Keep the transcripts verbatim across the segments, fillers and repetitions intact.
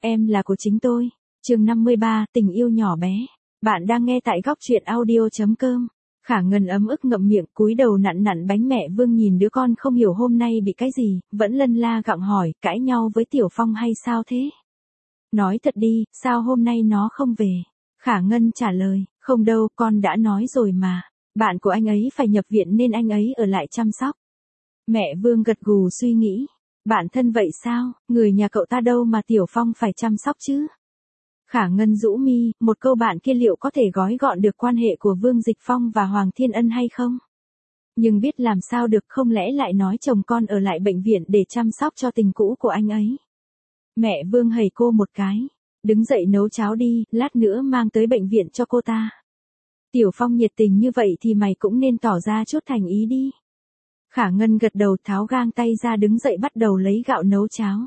Em là của chính tôi. Chương năm mươi ba, tình yêu nhỏ bé. Bạn đang nghe tại góc truyện audio chấm com. Khả Ngân ấm ức ngậm miệng, cúi đầu nặn nặn bánh mẹ Vương, nhìn đứa con không hiểu hôm nay bị cái gì, vẫn lân la gặng hỏi, cãi nhau với Tiểu Phong hay sao thế? Nói thật đi, sao hôm nay nó không về? Khả Ngân trả lời, không đâu, con đã nói rồi mà. Bạn của anh ấy phải nhập viện nên anh ấy ở lại chăm sóc. Mẹ Vương gật gù suy nghĩ. Bạn thân vậy sao, người nhà cậu ta đâu mà Tiểu Phong phải chăm sóc chứ? Khả Ngân rũ mi, một câu bạn kia liệu có thể gói gọn được quan hệ của Vương Dịch Phong và Hoàng Thiên Ân hay không? Nhưng biết làm sao được, không lẽ lại nói chồng con ở lại bệnh viện để chăm sóc cho tình cũ của anh ấy. Mẹ Vương hầy cô một cái. Đứng dậy nấu cháo đi, lát nữa mang tới bệnh viện cho cô ta. Tiểu Phong nhiệt tình như vậy thì mày cũng nên tỏ ra chút thành ý đi. Khả Ngân gật đầu, tháo gang tay ra, đứng dậy bắt đầu lấy gạo nấu cháo.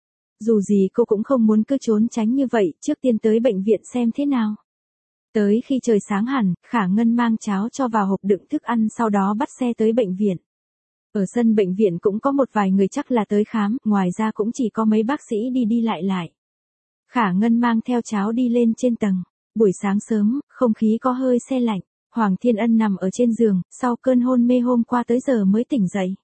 Dù gì cô cũng không muốn cứ trốn tránh như vậy, trước tiên tới bệnh viện xem thế nào. Tới khi trời sáng hẳn, Khả Ngân mang cháo cho vào hộp đựng thức ăn, sau đó bắt xe tới bệnh viện. Ở sân bệnh viện cũng có một vài người chắc là tới khám, ngoài ra cũng chỉ có mấy bác sĩ đi đi lại lại. Khả Ngân mang theo cháo đi lên trên tầng. Buổi sáng sớm, không khí có hơi se lạnh. Hoàng Thiên Ân nằm ở trên giường, sau cơn hôn mê hôm qua tới giờ mới tỉnh dậy.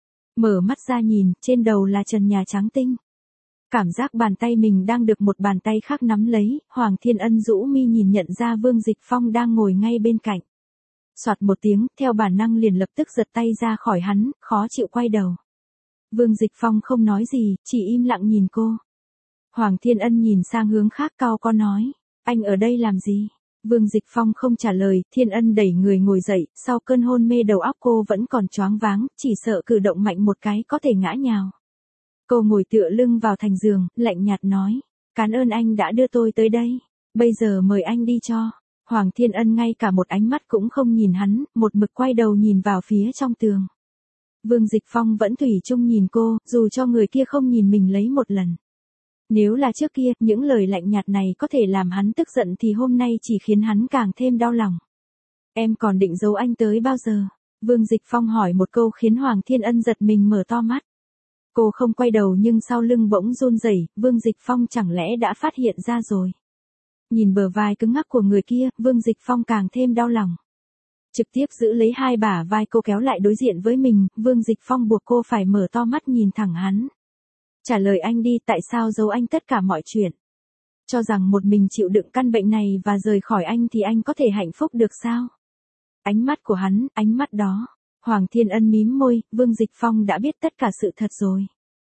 Mở mắt ra nhìn, trên đầu là trần nhà trắng tinh. Cảm giác bàn tay mình đang được một bàn tay khác nắm lấy, Hoàng Thiên Ân rũ mi nhìn nhận ra Vương Dịch Phong đang ngồi ngay bên cạnh. Soạt một tiếng, theo bản năng liền lập tức giật tay ra khỏi hắn, khó chịu quay đầu. Vương Dịch Phong không nói gì, chỉ im lặng nhìn cô. Hoàng Thiên Ân nhìn sang hướng khác, cau có nói, anh ở đây làm gì? Vương Dịch Phong không trả lời, Thiên Ân đẩy người ngồi dậy, sau cơn hôn mê đầu óc cô vẫn còn choáng váng, chỉ sợ cử động mạnh một cái có thể ngã nhào. Cô ngồi tựa lưng vào thành giường, lạnh nhạt nói, cảm ơn anh đã đưa tôi tới đây, bây giờ mời anh đi cho. Hoàng Thiên Ân ngay cả một ánh mắt cũng không nhìn hắn, một mực quay đầu nhìn vào phía trong tường. Vương Dịch Phong vẫn thủy chung nhìn cô, dù cho người kia không nhìn mình lấy một lần. Nếu là trước kia, những lời lạnh nhạt này có thể làm hắn tức giận thì hôm nay chỉ khiến hắn càng thêm đau lòng. Em còn định giấu anh tới bao giờ? Vương Dịch Phong hỏi một câu khiến Hoàng Thiên Ân giật mình mở to mắt. Cô không quay đầu nhưng sau lưng bỗng run rẩy, Vương Dịch Phong chẳng lẽ đã phát hiện ra rồi. Nhìn bờ vai cứng ngắc của người kia, Vương Dịch Phong càng thêm đau lòng. Trực tiếp giữ lấy hai bả vai cô kéo lại đối diện với mình, Vương Dịch Phong buộc cô phải mở to mắt nhìn thẳng hắn. Trả lời anh đi, tại sao giấu anh tất cả mọi chuyện? Cho rằng một mình chịu đựng căn bệnh này và rời khỏi anh thì anh có thể hạnh phúc được sao? Ánh mắt của hắn, ánh mắt đó. Hoàng Thiên Ân mím môi, Vương Dịch Phong đã biết tất cả sự thật rồi.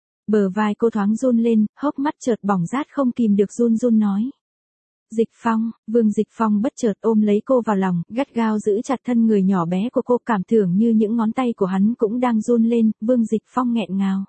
Bờ vai cô thoáng run lên, hốc mắt chợt bỏng rát, không kìm được run run nói. Dịch Phong, Vương Dịch Phong bất chợt ôm lấy cô vào lòng, gắt gao giữ chặt thân người nhỏ bé của cô, cảm tưởng như những ngón tay của hắn cũng đang run lên. Vương Dịch Phong nghẹn ngào.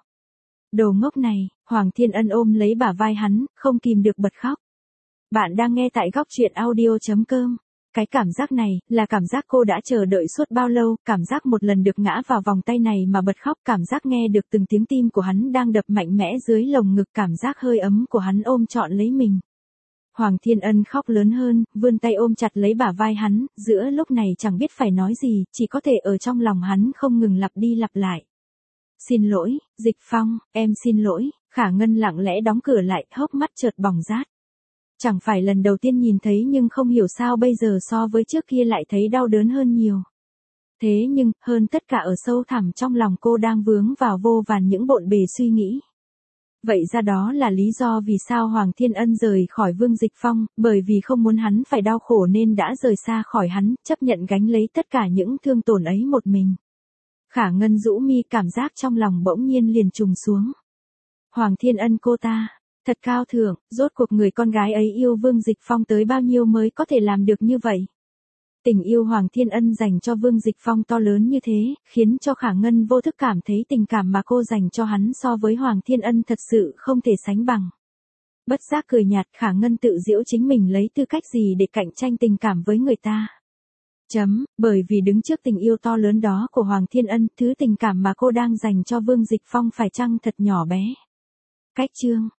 Đồ ngốc này, Hoàng Thiên Ân ôm lấy bả vai hắn, không kìm được bật khóc. Bạn đang nghe tại góc truyện audio chấm com. Cái cảm giác này, là cảm giác cô đã chờ đợi suốt bao lâu, cảm giác một lần được ngã vào vòng tay này mà bật khóc, cảm giác nghe được từng tiếng tim của hắn đang đập mạnh mẽ dưới lồng ngực, cảm giác hơi ấm của hắn ôm trọn lấy mình. Hoàng Thiên Ân khóc lớn hơn, vươn tay ôm chặt lấy bả vai hắn, giữa lúc này chẳng biết phải nói gì, chỉ có thể ở trong lòng hắn không ngừng lặp đi lặp lại. Xin lỗi, Dịch Phong, em xin lỗi. Khả Ngân lặng lẽ đóng cửa lại, hốc mắt chợt bỏng rát. Chẳng phải lần đầu tiên nhìn thấy nhưng không hiểu sao bây giờ so với trước kia lại thấy đau đớn hơn nhiều. Thế nhưng, hơn tất cả ở sâu thẳm trong lòng cô đang vướng vào vô vàn những bộn bề suy nghĩ. Vậy ra đó là lý do vì sao Hoàng Thiên Ân rời khỏi Vương Dịch Phong, bởi vì không muốn hắn phải đau khổ nên đã rời xa khỏi hắn, chấp nhận gánh lấy tất cả những thương tổn ấy một mình. Khả Ngân rũ mi, cảm giác trong lòng bỗng nhiên liền trùng xuống. Hoàng Thiên Ân cô ta, thật cao thượng, rốt cuộc người con gái ấy yêu Vương Dịch Phong tới bao nhiêu mới có thể làm được như vậy. Tình yêu Hoàng Thiên Ân dành cho Vương Dịch Phong to lớn như thế, khiến cho Khả Ngân vô thức cảm thấy tình cảm mà cô dành cho hắn so với Hoàng Thiên Ân thật sự không thể sánh bằng. Bất giác cười nhạt, Khả Ngân tự giễu chính mình lấy tư cách gì để cạnh tranh tình cảm với người ta. Chấm, bởi vì đứng trước tình yêu to lớn đó của Hoàng Thiên Ân, thứ tình cảm mà cô đang dành cho Vương Dịch Phong phải chăng thật nhỏ bé. Cách chương.